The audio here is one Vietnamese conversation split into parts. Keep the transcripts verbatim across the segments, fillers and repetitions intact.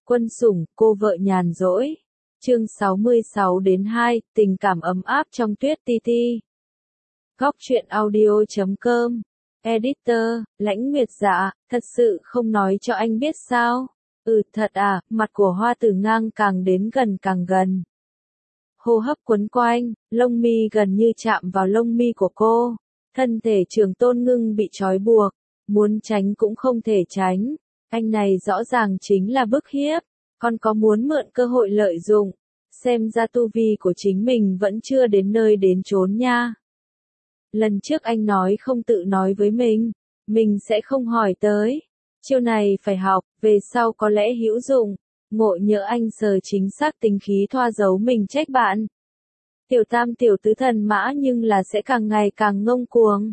Quân sủng, cô vợ nhàn rỗi. Chương sáu mươi sáu đến hai, tình cảm ấm áp trong tuyết ti ti. Góc truyện audio chấm com. Editor, Lãnh Nguyệt dạ, thật sự không nói cho anh biết sao? Ừ thật à, mặt của Hoa Tử Ngang càng đến gần càng gần. Hô hấp quấn quanh, lông mi gần như chạm vào lông mi của cô. Thân thể Trường Tôn Ngưng bị trói buộc, muốn tránh cũng không thể tránh. Anh này rõ ràng chính là bức hiếp, còn có muốn mượn cơ hội lợi dụng. Xem ra tu vi của chính mình vẫn chưa đến nơi đến chốn nha. Lần trước anh nói không tự nói với mình, mình sẽ không hỏi tới. Chiêu này phải học, về sau có lẽ hữu dụng. Ngộ nhỡ anh sờ chính xác tính khí thoa giấu mình trách bạn. Tiểu tam tiểu tứ thần mã nhưng là sẽ càng ngày càng ngông cuồng.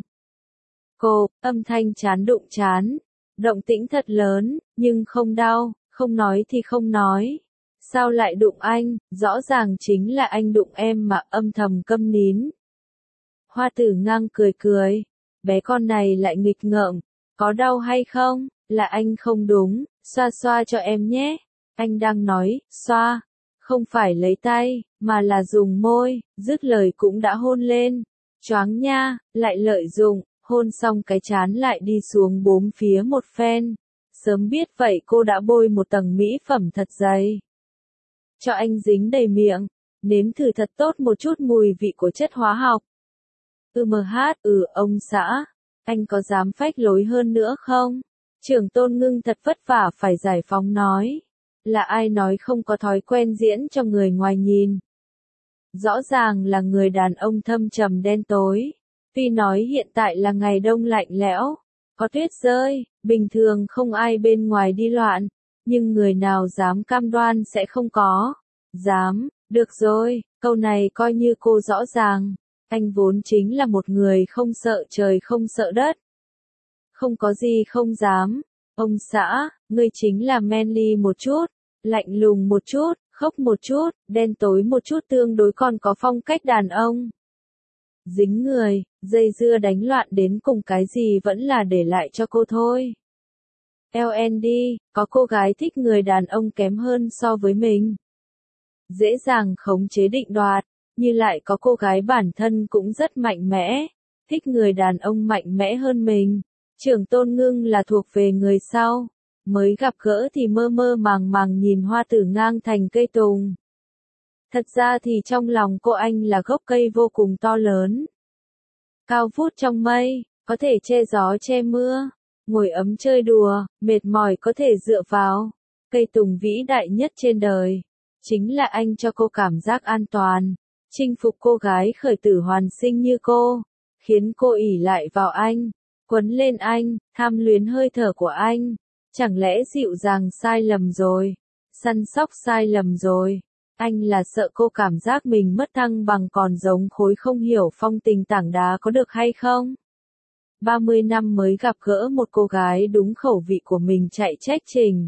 Cô, âm thanh chán đụng chán. Động tĩnh thật lớn, nhưng không đau, không nói thì không nói. Sao lại đụng anh, rõ ràng chính là anh đụng em mà âm thầm câm nín. Hoa Tử Ngang cười cười, bé con này lại nghịch ngợm, có đau hay không, là anh không đúng, xoa xoa cho em nhé. Anh đang nói, xoa, không phải lấy tay, mà là dùng môi, dứt lời cũng đã hôn lên. Choáng nha, lại lợi dụng, hôn xong cái chán lại đi xuống bốn phía một phen. Sớm biết vậy cô đã bôi một tầng mỹ phẩm thật dày. Cho anh dính đầy miệng, nếm thử thật tốt một chút mùi vị của chất hóa học. Ừ mh, ừ ông xã, anh có dám phách lối hơn nữa không? Trường Tôn Ngưng thật vất vả phải giải phóng nói. Là ai nói không có thói quen diễn cho người ngoài nhìn. Rõ ràng là người đàn ông thâm trầm đen tối. Tuy nói hiện tại là ngày đông lạnh lẽo, có tuyết rơi, bình thường không ai bên ngoài đi loạn, nhưng người nào dám cam đoan sẽ không có. Dám, được rồi, câu này coi như cô rõ ràng. Anh vốn chính là một người không sợ trời không sợ đất. Không có gì không dám. Ông xã, ngươi chính là manly một chút, lạnh lùng một chút, khóc một chút, đen tối một chút tương đối còn có phong cách đàn ông. Dính người, dây dưa đánh loạn đến cùng cái gì vẫn là để lại cho cô thôi. lờ en đê, có cô gái thích người đàn ông kém hơn so với mình. Dễ dàng khống chế định đoạt, như lại có cô gái bản thân cũng rất mạnh mẽ, thích người đàn ông mạnh mẽ hơn mình. Trường Tôn Ngưng là thuộc về người sau, mới gặp gỡ thì mơ mơ màng màng nhìn Hoa Tử Ngang thành cây tùng. Thật ra thì trong lòng cô anh là gốc cây vô cùng to lớn. Cao vút trong mây, có thể che gió che mưa, ngồi ấm chơi đùa, mệt mỏi có thể dựa vào. Cây tùng vĩ đại nhất trên đời, chính là anh cho cô cảm giác an toàn, chinh phục cô gái khởi tử hoàn sinh như cô, khiến cô ỷ lại vào anh, quấn lên anh, tham luyến hơi thở của anh. Chẳng lẽ dịu dàng sai lầm rồi, săn sóc sai lầm rồi. Anh là sợ cô cảm giác mình mất thăng bằng còn giống khối không hiểu phong tình tảng đá có được hay không? ba mươi năm mới gặp gỡ một cô gái đúng khẩu vị của mình chạy trách trình.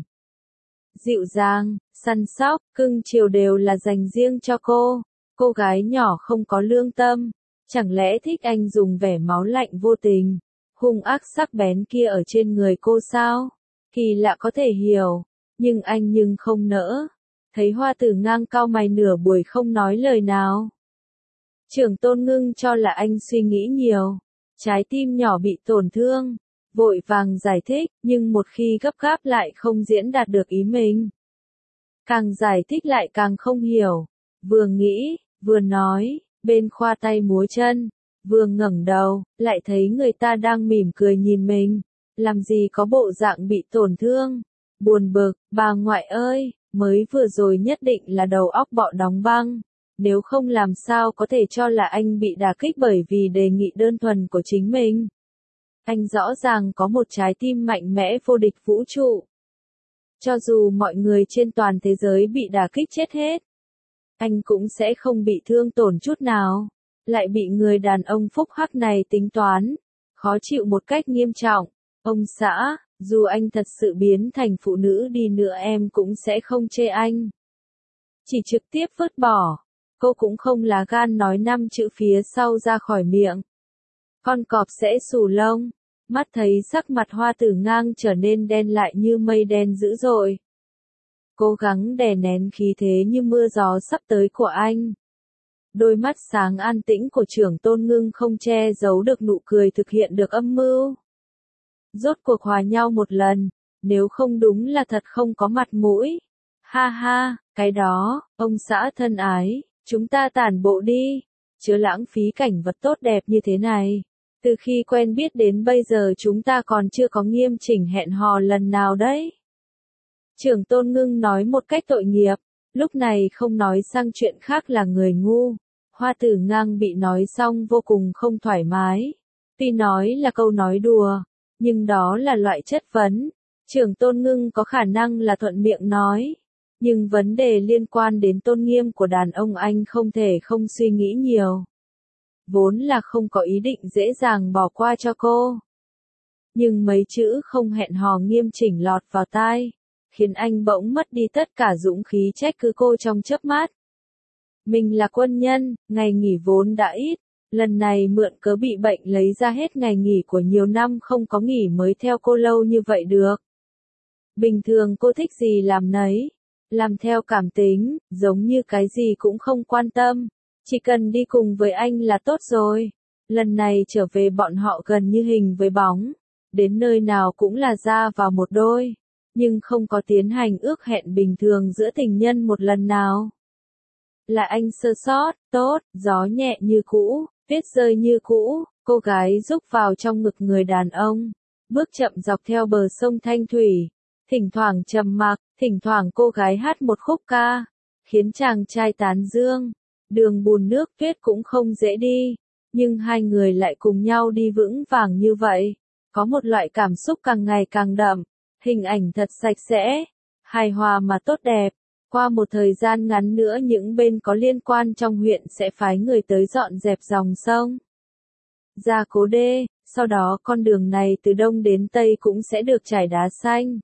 Dịu dàng, săn sóc, cưng chiều đều là dành riêng cho cô. Cô gái nhỏ không có lương tâm. Chẳng lẽ thích anh dùng vẻ máu lạnh vô tình, hung ác sắc bén kia ở trên người cô sao? Kỳ lạ có thể hiểu, nhưng anh nhưng không nỡ. Thấy Hoa Tử Ngang cau mày nửa buổi không nói lời nào. Trường Tôn Ngưng cho là anh suy nghĩ nhiều, trái tim nhỏ bị tổn thương, vội vàng giải thích, nhưng một khi gấp gáp lại không diễn đạt được ý mình. Càng giải thích lại càng không hiểu, vừa nghĩ, vừa nói, bên khoa tay múa chân, vừa ngẩng đầu, lại thấy người ta đang mỉm cười nhìn mình, làm gì có bộ dạng bị tổn thương, buồn bực, bà ngoại ơi. Mới vừa rồi nhất định là đầu óc bọ đóng băng, nếu không làm sao có thể cho là anh bị đả kích bởi vì đề nghị đơn thuần của chính mình. Anh rõ ràng có một trái tim mạnh mẽ vô địch vũ trụ. Cho dù mọi người trên toàn thế giới bị đả kích chết hết, anh cũng sẽ không bị thương tổn chút nào, lại bị người đàn ông phúc hắc này tính toán, khó chịu một cách nghiêm trọng. Ông xã, dù anh thật sự biến thành phụ nữ đi nữa em cũng sẽ không chê anh. Chỉ trực tiếp vứt bỏ. Cô cũng không là gan nói năm chữ phía sau ra khỏi miệng. Con cọp sẽ xù lông. Mắt thấy sắc mặt Hoa Tử Ngang trở nên đen lại như mây đen dữ dội. cố gắng đè nén khí thế như mưa gió sắp tới của anh. Đôi mắt sáng an tĩnh của trưởng tôn ngưng không che giấu được nụ cười thực hiện được âm mưu. Rốt cuộc hòa nhau một lần, nếu không đúng là thật không có mặt mũi. Ha ha, cái đó, ông xã thân ái, chúng ta tản bộ đi, chớ lãng phí cảnh vật tốt đẹp như thế này. Từ khi quen biết đến bây giờ chúng ta còn chưa có nghiêm chỉnh hẹn hò lần nào đấy. Trưởng tôn ngưng nói một cách tội nghiệp, lúc này không nói sang chuyện khác là người ngu. Hoa tử ngang bị nói xong vô cùng không thoải mái. Tuy nói là câu nói đùa, nhưng đó là loại chất vấn. Trưởng tôn ngưng có khả năng là thuận miệng nói. Nhưng vấn đề liên quan đến tôn nghiêm của đàn ông anh không thể không suy nghĩ nhiều. Vốn là không có ý định dễ dàng bỏ qua cho cô. Nhưng mấy chữ không hẹn hò nghiêm chỉnh lọt vào tai, khiến anh bỗng mất đi tất cả dũng khí trách cứ cô trong chớp mắt. Mình là quân nhân, ngày nghỉ vốn đã ít, lần này mượn cớ bị bệnh lấy ra hết ngày nghỉ của nhiều năm không có nghỉ mới theo cô lâu như vậy được. Bình thường cô thích gì làm nấy, làm theo cảm tính, giống như cái gì cũng không quan tâm, chỉ cần đi cùng với anh là tốt rồi. Lần này trở về bọn họ gần như hình với bóng, đến nơi nào cũng là ra vào một đôi, nhưng không có tiến hành ước hẹn bình thường giữa tình nhân một lần nào. Là anh sơ sót, tốt, gió nhẹ như cũ, tuyết rơi như cũ, cô gái rúc vào trong ngực người đàn ông, bước chậm dọc theo bờ sông Thanh Thủy, thỉnh thoảng trầm mặc, thỉnh thoảng cô gái hát một khúc ca, khiến chàng trai tán dương. Đường bùn nước tuyết cũng không dễ đi, nhưng hai người lại cùng nhau đi vững vàng như vậy, có một loại cảm xúc càng ngày càng đậm, hình ảnh thật sạch sẽ, hài hòa mà tốt đẹp. Qua một thời gian ngắn nữa những bên có liên quan trong huyện sẽ phái người tới dọn dẹp dòng sông, gia cố đê, sau đó con đường này từ đông đến tây cũng sẽ được trải đá xanh.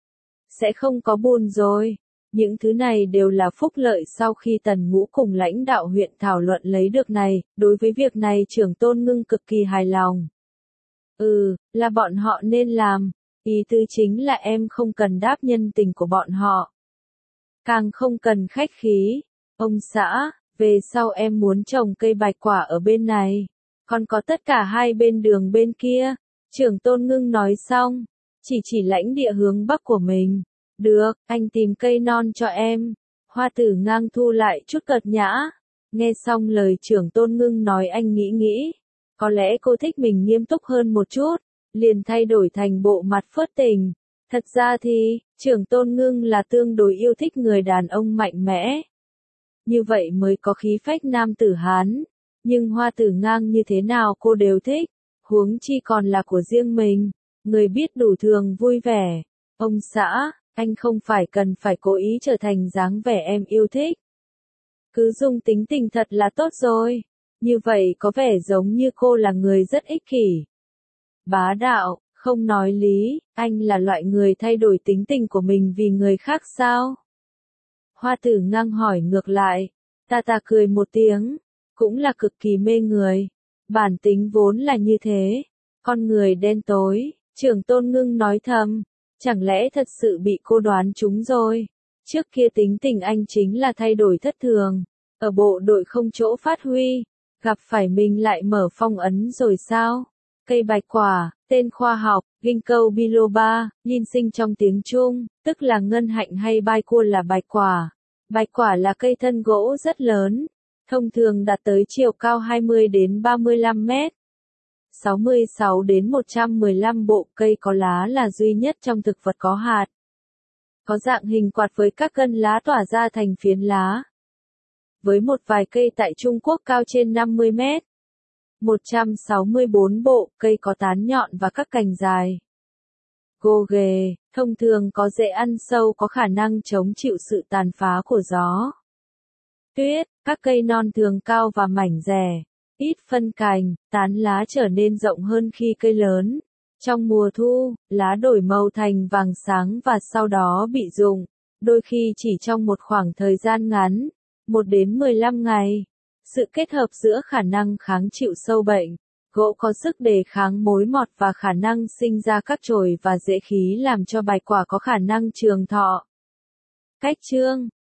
Sẽ không có bùn rồi. Những thứ này đều là phúc lợi sau khi Tần Ngũ cùng lãnh đạo huyện thảo luận lấy được này, đối với việc này trưởng tôn ngưng cực kỳ hài lòng. Ừ, là bọn họ nên làm, ý tứ chính là em không cần đáp nhân tình của bọn họ. Càng không cần khách khí, ông xã, về sau em muốn trồng cây bạch quả ở bên này, còn có tất cả hai bên đường bên kia. Trưởng tôn ngưng nói xong, chỉ chỉ lãnh địa hướng bắc của mình. Được, anh tìm cây non cho em. Hoa tử ngang thu lại chút cợt nhã. Nghe xong lời trưởng tôn ngưng nói anh nghĩ nghĩ. Có lẽ cô thích mình nghiêm túc hơn một chút. Liền thay đổi thành bộ mặt phớt tình. Thật ra thì, trưởng tôn ngưng là tương đối yêu thích người đàn ông mạnh mẽ. Như vậy mới có khí phách nam tử Hán. Nhưng hoa tử ngang như thế nào cô đều thích. Huống chi còn là của riêng mình. Người biết đủ thường vui vẻ. Ông xã, anh không phải cần phải cố ý trở thành dáng vẻ em yêu thích. Cứ dùng tính tình thật là tốt rồi. Như vậy có vẻ giống như cô là người rất ích kỷ. Bá đạo, không nói lý, anh là loại người thay đổi tính tình của mình vì người khác sao? Hoa tử ngang hỏi ngược lại. Ta ta cười một tiếng, cũng là cực kỳ mê người. Bản tính vốn là như thế. Con người đen tối, trưởng tôn ngưng nói thầm. Chẳng lẽ thật sự bị cô đoán trúng rồi? Trước kia tính tình anh chính là thay đổi thất thường. Ở bộ đội không chỗ phát huy. Gặp phải mình lại mở phong ấn rồi sao? Cây bạch quả, tên khoa học, Ginkgo biloba, yin sinh trong tiếng Trung, tức là ngân hạnh hay bai cua là bạch quả. Bạch quả là cây thân gỗ rất lớn. Thông thường đạt tới chiều cao hai mươi đến ba mươi lăm mét. sáu mươi sáu đến một trăm mười lăm bộ cây có lá là duy nhất trong thực vật có hạt. Có dạng hình quạt với các gân lá tỏa ra thành phiến lá. Với một vài cây tại Trung Quốc cao trên năm mươi mét. một trăm sáu mươi bốn bộ cây có tán nhọn và các cành dài. Gồ ghề, thông thường có rễ ăn sâu có khả năng chống chịu sự tàn phá của gió. Tuyết, các cây non thường cao và mảnh rẻ. Ít phân cành, tán lá trở nên rộng hơn khi cây lớn. Trong mùa thu, lá đổi màu thành vàng sáng và sau đó bị rụng, đôi khi chỉ trong một khoảng thời gian ngắn, một đến mười lăm ngày. Sự kết hợp giữa khả năng kháng chịu sâu bệnh, gỗ có sức đề kháng mối mọt và khả năng sinh ra các chồi và rễ khí làm cho bạch quả có khả năng trường thọ. Cách chương